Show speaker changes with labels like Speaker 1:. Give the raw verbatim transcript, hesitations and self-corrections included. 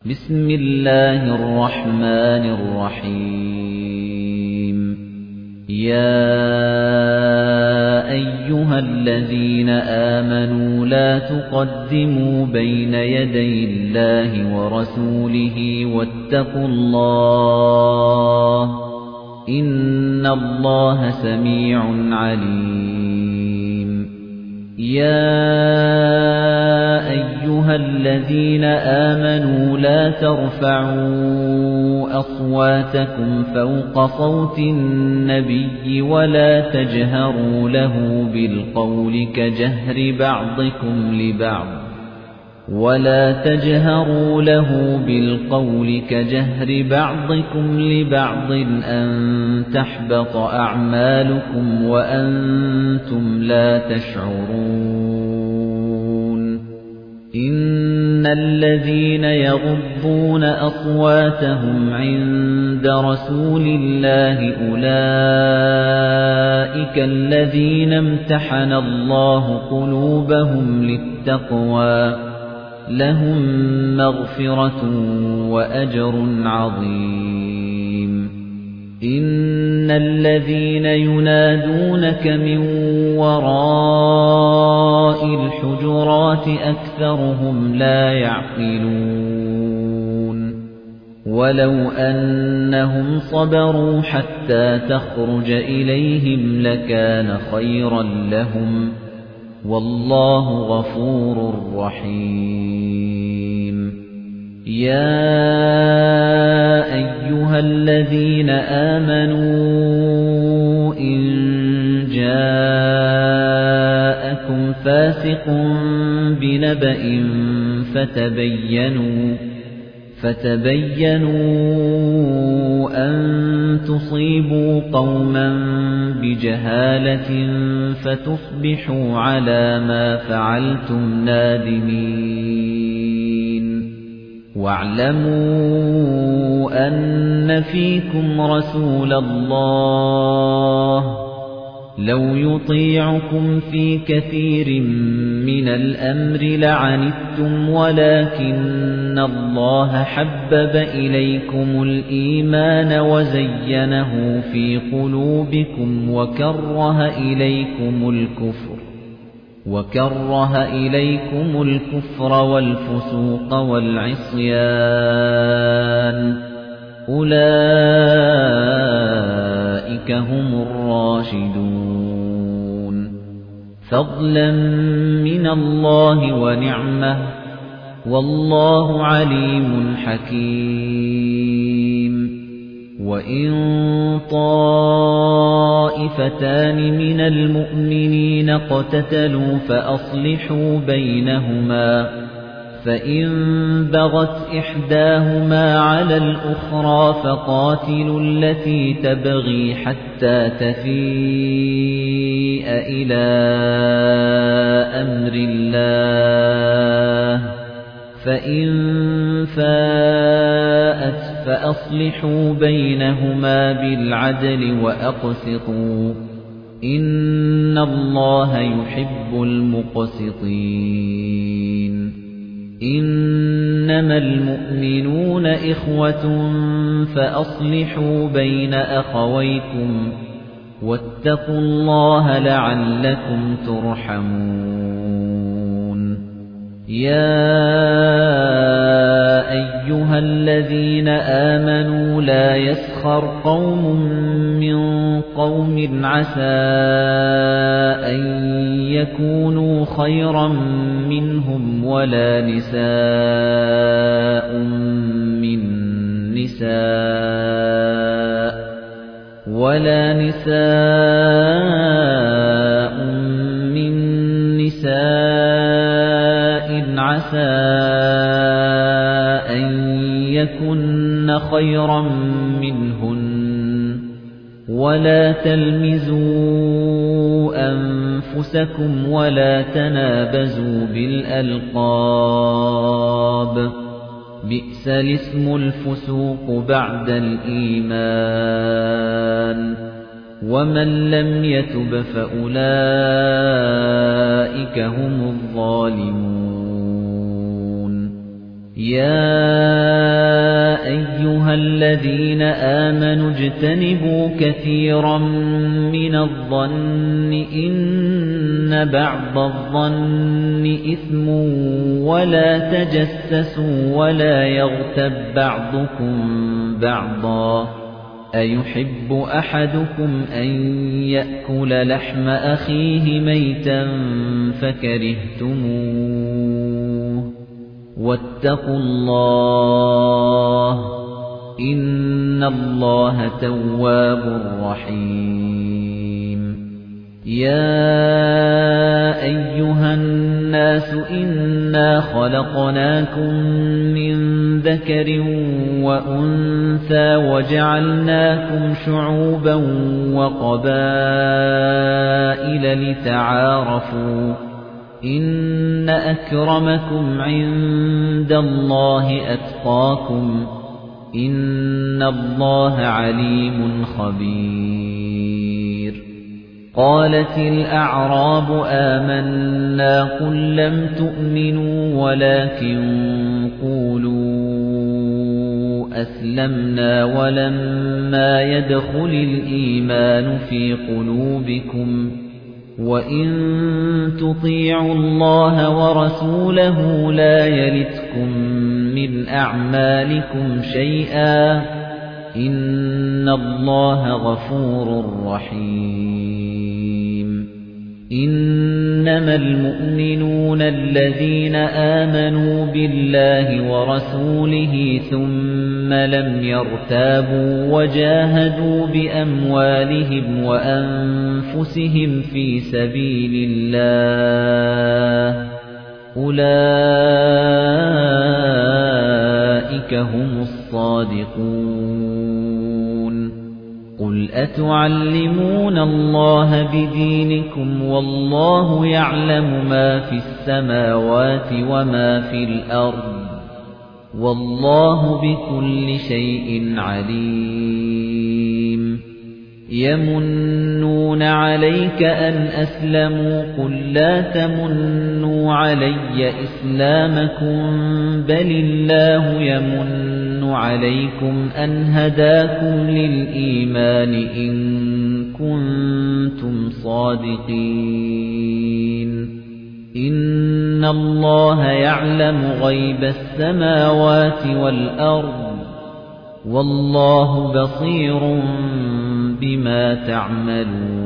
Speaker 1: بسم الله الرحمن الرحيم يا أيها الذين آمنوا لا تقدموا بين يدي الله ورسوله واتقوا الله إن الله سميع عليم يا أيها الذين آمنوا لا ترفعوا أصواتكم فوق صوت النبي ولا تجهروا له بالقول كجهر بعضكم لبعض ولا تجهروا له بالقول كجهر بعضكم لبعض أن تحبط أعمالكم وأنتم لا تشعرون إن الذين يغضون أصواتهم عند رسول الله أولئك الذين امتحن الله قلوبهم للتقوى لهم مغفرة وأجر عظيم إن الذين ينادونك من وراء الحجرات أكثرهم لا يعقلون ولو أنهم صبروا حتى تخرج إليهم لكان خيرا لهم والله غفور رحيم يا أيها الذين آمنوا إن جاءكم فاسق بنبأ فتبينوا فتبينوا أن تصيبوا قوما بجهالة فتصبحوا على ما فعلتم نادمين واعلموا أن فيكم رسول الله لو يطيعكم في كثير من الأمر لعنتم ولكن الله حبب إليكم الإيمان وزينه في قلوبكم وكره إليكم الكفر وكره إليكم الكفر والفسوق والعصيان أولئك هم الراشدون فضلا من الله ونعمه والله عليم حكيم وإن طائفتان من المؤمنين اقتتلوا فأصلحوا بينهما فإن بغت إحداهما على الأخرى فقاتلوا التي تبغي حتى تفيء إلى أمر الله فإن فاءت فأصلحوا بينهما بالعدل وأقسطوا إن الله يحب المقسطين إنما المؤمنون إخوة فأصلحوا بين أخويكم واتقوا الله لعلكم ترحمون يا أيها الذين آمنوا لا يسخر قوم من قوم عسى أن يكونوا خيرا منهم ولا نساء من نساء ولا نساء من نساء عسى أن يكن خيرا منهن ولا تلمزوا أنفسكم ولا تنابزوا بالألقاب بئس الاسم الفسوق بعد الإيمان ومن لم يتب فأولئك هم الظالمون يا أَيُّهَا الَّذِينَ آمَنُوا اجْتَنِبُوا كَثِيرًا مِنَ الظَّنِّ إِنَّ بَعْضَ الظَّنِّ إِثْمٌ وَلَا تَجَسَّسُوا وَلَا يَغْتَب بَّعْضُكُم بَعْضًا أَيُحِبُّ أَحَدُكُمْ أَن يَأْكُلَ لَحْمَ أَخِيهِ مَيْتًا فَكَرِهْتُمُوهُ وَاتَّقُوا اللَّهَ إِنَّ اللَّهَ تَوَّابٌ رَّحِيمٌ يَا أَيُّهَا النَّاسُ إِنَّا خَلَقْنَاكُم مِّن ذَكَرٍ وَأُنثَىٰ وَجَعَلْنَاكُمْ شُعُوبًا وَقَبَائِلَ لِتَعَارَفُوا إِنَّ أَكْرَمَكُمْ عِندَ اللَّهِ أَتْقَاكُمْ إِنَّ اللَّهَ عَلِيمٌ خَبِيرٌ قَالَتِ الْأَعْرَابُ آمَنَّا قُل لَّمْ تُؤْمِنُوا وَلَكِن قُولُوا أَسْلَمْنَا وَلَمَّا يَدْخُلِ الْإِيمَانُ فِي قُلُوبِكُمْ وَإِن تُطِيعُوا اللَّهَ وَرَسُولَهُ لَا يَلِتْكُم مِّنْ أَعْمَالِكُمْ شَيْئًا إِنَّ اللَّهَ غَفُورٌ رَّحِيمٌ إِنَّمَا الْمُؤْمِنُونَ الَّذِينَ آمَنُوا بِاللَّهِ وَرَسُولِهِ ثُمَّ لَمْ يَرْتَابُوا وَجَاهَدُوا بِأَمْوَالِهِمْ وَأَنفُسِهِمْ فِي سَبِيلِ اللَّهِ أُولَئِكَ هُمُ الصَّادِقُونَ قُلْ أَتُعَلِّمُونَ اللَّهَ بِدِينِكُمْ وَاللَّهُ يَعْلَمُ مَا فِي السَّمَاوَاتِ وَمَا في الْأَرْضِ وَاللَّهُ بِكُلِّ شَيْءٍ عَلِيمٌ يَمُنُّونَ عَلَيْكَ أَنْ أَسْلَمُوا قُل لَّا تَمُنُّوا عَلَيَّ إِسْلَامَكُم بَلِ اللَّهُ يَمُنُّ عَلَيْكُمْ أَنْ هَدَاكُمْ لِلْإِيمَانِ إِن كُنتُمْ صَادِقِينَ إِنَّ اللَّهَ يَعْلَمُ غَيْبَ السَّمَاوَاتِ وَالْأَرْضِ وَاللَّهُ بَصِيرٌ بِمَا تَعْمَلُونَ